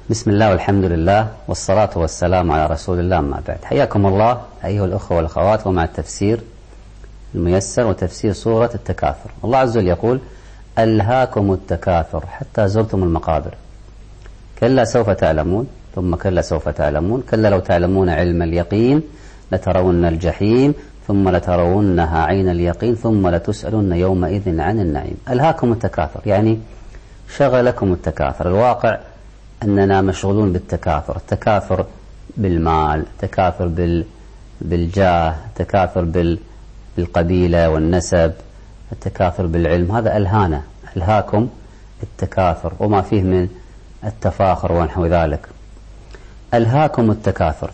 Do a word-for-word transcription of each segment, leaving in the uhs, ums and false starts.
بسم الله والحمد لله والصلاة والسلام على رسول الله، ما بعد. حياكم الله أيها الأخوة والأخوات ومع التفسير الميسر وتفسير سورة التكاثر. الله عز وجل يقول: ألهاكم التكاثر حتى زرتم المقابر، كلا سوف تعلمون ثم كلا سوف تعلمون، كلا لو تعلمون علم اليقين لترون الجحيم ثم لترونها عين اليقين ثم لتسألن يومئذ عن النعيم. ألهاكم التكاثر يعني شغلكم التكاثر. الواقع أننا مشغولون بالتكاثر، التكاثر بالمال، التكاثر بال بالجاه، التكاثر بال بالقبيلة والنسب، التكاثر بالعلم، هذا ألهانا. ألهاكم التكاثر وما فيه من التفاخر ونحو ذلك. ألهاكم التكاثر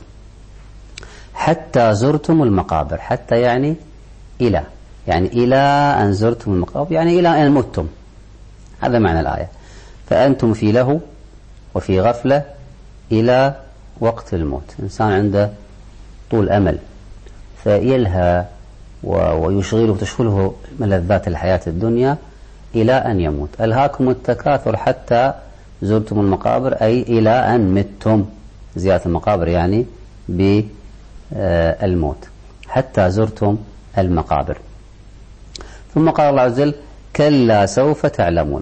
حتى زرتم المقابر، حتى يعني إلى، يعني إلى أن زرتم المقابر، يعني إلى أن متم، هذا معنى الآية. فأنتم في لهو وفي غفلة إلى وقت الموت. إنسان عنده طول أمل فيلهى ويشغله وتشغله ملذات الحياة الدنيا إلى أن يموت. ألهاكم التكاثر حتى زرتم المقابر أي إلى أن متم، زيارة المقابر يعني بالموت، حتى زرتم المقابر. ثم قال الله عز وجل: كلا سوف تعلمون.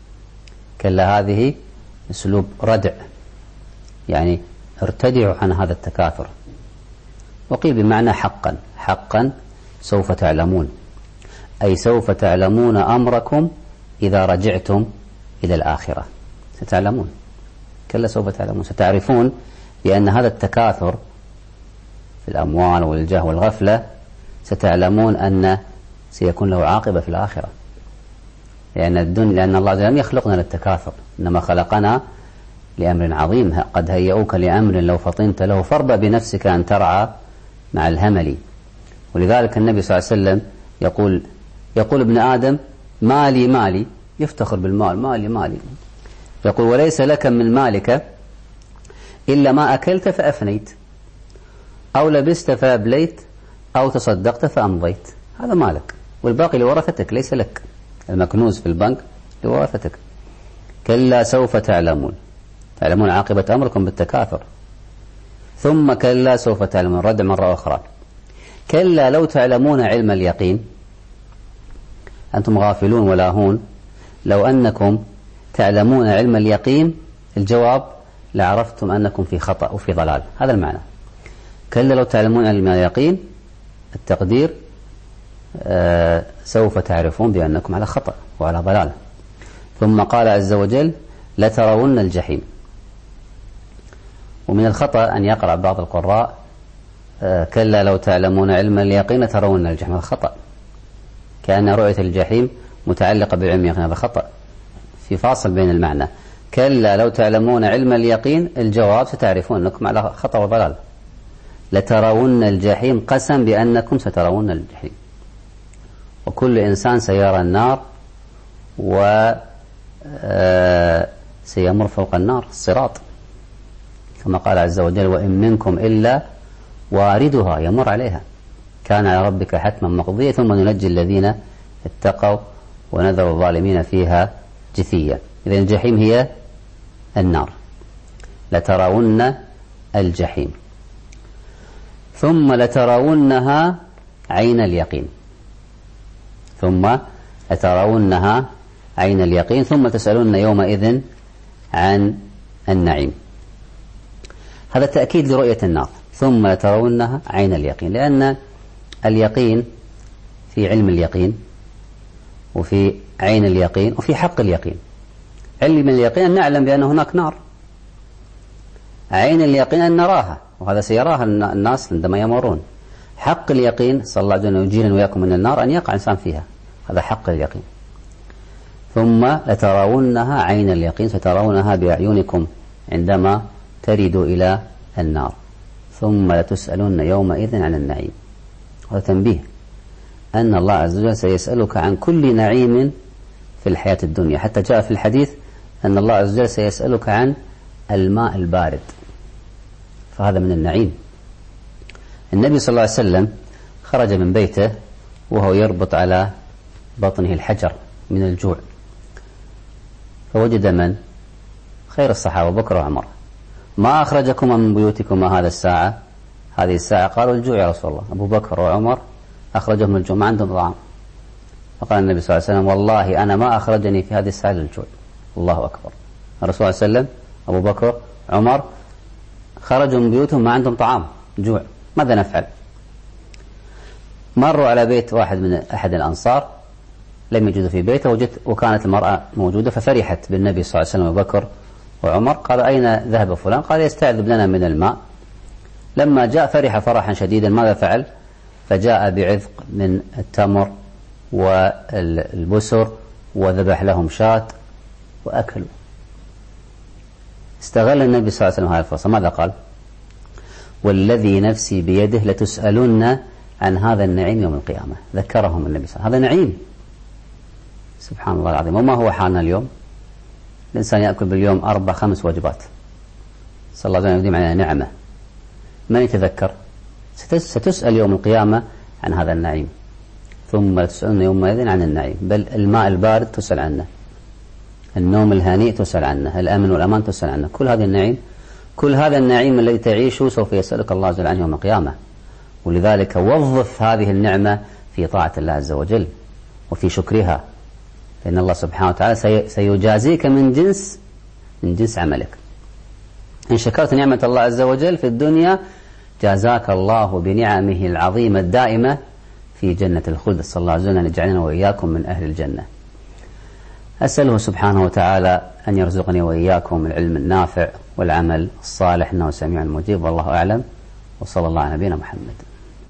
كلا هذه أسلوب ردع، يعني ارتدعوا عن هذا التكاثر. وقيل بمعنى حقا، حقا سوف تعلمون، أي سوف تعلمون أمركم إذا رجعتم إلى الآخرة، ستعلمون. كلا سوف تعلمون، ستعرفون بأن هذا التكاثر في الأموال والجاه والغفلة ستعلمون أن سيكون له عاقبة في الآخرة. لأن الدنيا، لأن الله لم يخلقنا للتكاثر، إنما خلقنا لأمر عظيم. قد هيئوك لأمر لو فطنت له فاربأ بنفسك أن ترعى مع الهمل. ولذلك النبي صلى الله عليه وسلم يقول يقول ابن آدم: مالي مالي، يفتخر بالمال، مالي مالي. يقول: وليس لك من مالك إلا ما أكلت فأفنيت، أو لبست فأبليت، أو تصدقت فأمضيت، هذا مالك، والباقي لورثتك ليس لك. المكنوز في البنك لورثتك. كلا سوف تعلمون، تعلمون عاقبة أمركم بالتكاثر. ثم كلا سوف تعلمون، رد مرة أخرى. كلا لو تعلمون علم اليقين، أنتم غافلون ولاهون، لو أنكم تعلمون علم اليقين، الجواب لعرفتم أنكم في خطأ وفي ضلال، هذا المعنى. كلا لو تعلمون علم اليقين، التقدير آه سوف تعرفون بأنكم على خطأ وعلى ضلال. ثم قال عز وجل: لترون الجحيم. ومن الخطأ أن يقرأ بعض القراء آه كلا لو تعلمون علم اليقين لترون الجحيم، هذا خطأ، كأن رؤية الجحيم متعلقة بعلم اليقين، هذا خطأ، في فاصل بين المعنى. كلا لو تعلمون علم اليقين، الجواب ستعرفون أنكم على خطأ وضلال. لترون الجحيم، قسم بأنكم سترون الجحيم، وكل إنسان سيرى النار وسيمر فوق النار الصراط، كما قال عز وجل: وإن منكم إلا واردها، يمر عليها، كان على ربك حتما مقضيا ثم ننجي الذين اتقوا ونذر الظالمين فيها جثيا. إذن الجحيم هي النار. لترون الجحيم ثم لترونها عين اليقين، ثم لترونها عين اليقين ثم تسألون يومئذ عن النعيم. هذا تأكيد لرؤية النار. ثم لترونها عين اليقين، لأن اليقين في علم اليقين وفي عين اليقين وفي حق اليقين. علم اليقين أن نعلم بأن هناك نار، عين اليقين أن نراها، وهذا سيراها الناس عندما يمرون. حق اليقين صلى الله عليه وسلم يجيرنا وإياكم من النار أن يقع إنسان فيها، هذا حق اليقين. ثم لترونها عين اليقين، سترونها بأعينكم عندما تردوا إلى النار. ثم لتسألون يومئذ عن النعيم. هذا تنبيه أن الله عز وجل سيسألك عن كل نعيم في الحياة الدنيا، حتى جاء في الحديث أن الله عز وجل سيسألك عن الماء البارد، فهذا من النعيم. النبي صلى الله عليه وسلم خرج من بيته وهو يربط على بطنه الحجر من الجوع، فوجد من؟ خير الصحابة بكر وعمر، ما أخرجكما من بيوتكما هذا الساعة هذه الساعة؟ قالوا الجوع يا رسول الله. أبو بكر وعمر أخرجهم الجوع، ما عندهم طعام. فقال النبي صلى الله عليه وسلم والله أنا ما أخرجني في هذه الساعة للجوع. الله أكبر. الرسول صلى الله عليه وسلم أبو بكر عمر خرجوا من بيوتهم ما عندهم طعام، جوع، ماذا نفعل؟ مروا على بيت واحد من أحد الأنصار لم يجدوا في بيته، وجدت وكانت المرأة موجودة، ففرحت بالنبي صلى الله عليه وسلم أبو بكر وعمر. قالوا أين ذهب فلان؟ قال يستعذب لنا من الماء. لما جاء فرح فرحا شديدا. ماذا فعل؟ فجاء بعذق من التمر والبسر وذبح لهم شاة وأكلوا. استغل النبي صلى الله عليه وسلم هذه الفرصة. ماذا قال؟ والذي نفسي بيده لتسألن عن هذا النعيم يوم القيامة. ذكرهم النبي صلى الله عليه وسلم. هذا نعيم سبحان الله العظيم. وما هو حالنا اليوم؟ الإنسان يأكل باليوم أربع خمس وجبات، صلى الله عليه وسلم يقدم علينا نعمة. من يتذكر؟ ستسأل يوم القيامة عن هذا النعيم، ثم لا تسألن يومئذ عن النعيم. بل الماء البارد تسأل عنه، النوم الهنيء تسأل عنه، الأمن والأمان تسأل عنه. كل هذا النعيم كل هذا النعيم الذي تعيشه سوف يسألك الله عز وجل عنه يوم القيامة. ولذلك وظف هذه النعمة في طاعة الله عز وجل وفي شكرها، لأن الله سبحانه وتعالى سيجازيك من جنس من جنس عملك. إن شكرت نعمة الله عز وجل في الدنيا جازاك الله بنعمه العظيمة الدائمة في جنة الخلد. صلى الله عليه وسلم أن يجعلنا وإياكم من أهل الجنة. أسأله سبحانه وتعالى أن يرزقني وإياكم العلم النافع والعمل الصالح، إنه سميع مجيب، والله أعلم، وصلى الله على نبينا محمد.